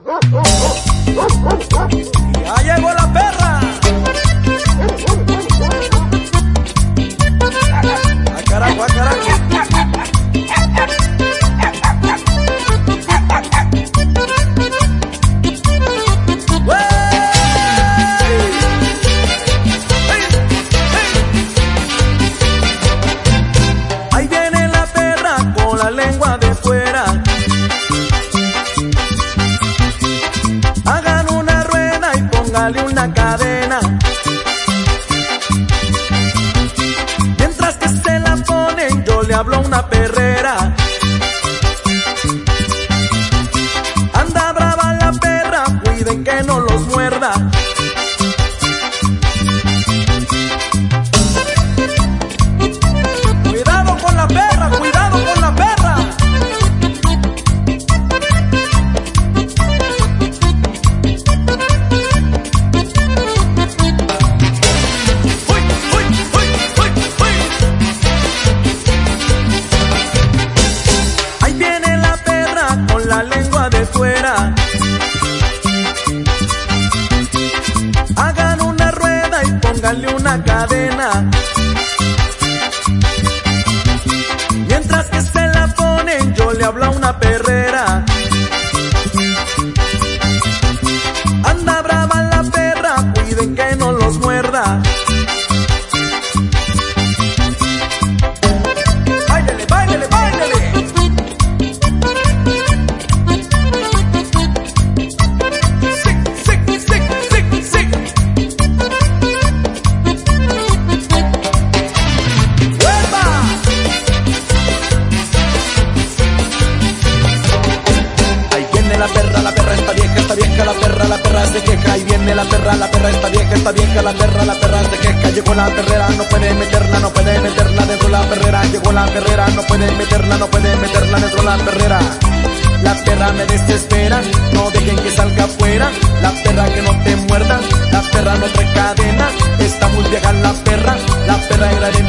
Ya llegó la perra. ¡A carajo, a carajo! Ahí viene la perra con la lengua de fuera. Hagan una rueda y póngale una cadena. Mientras que se la ponen, yo le hablo a una perrera. Anda brava la perra, cuiden que no los muerda. Cuidado con la perra, cuidado con la perra. ¡Uy, uy, uy, uy, uy! Ahí viene la perra con la lengua de fuera. Hagan una rueda y pónganle una cadena. Mientras que se la ponen, yo le hablo a una perrera. Anda brava la perra, cuiden que no los muerda. ¡Báilele, báilele, báilele! ¡Sí, sí, sí, sí, sí! ¡Vuelva! Ahí viene la perra está vieja, la perra se queja. Ahí viene la perra está vieja, la perra se queja. Llegó la perrera, no puede meterla dentro la perrera. Llegó la perrera, no puede meterla dentro la perrera. La perra me desespera, no dejen que salga afuera. La perra que no te muerda, la perra no trae cadena. Está muy vieja la perra era de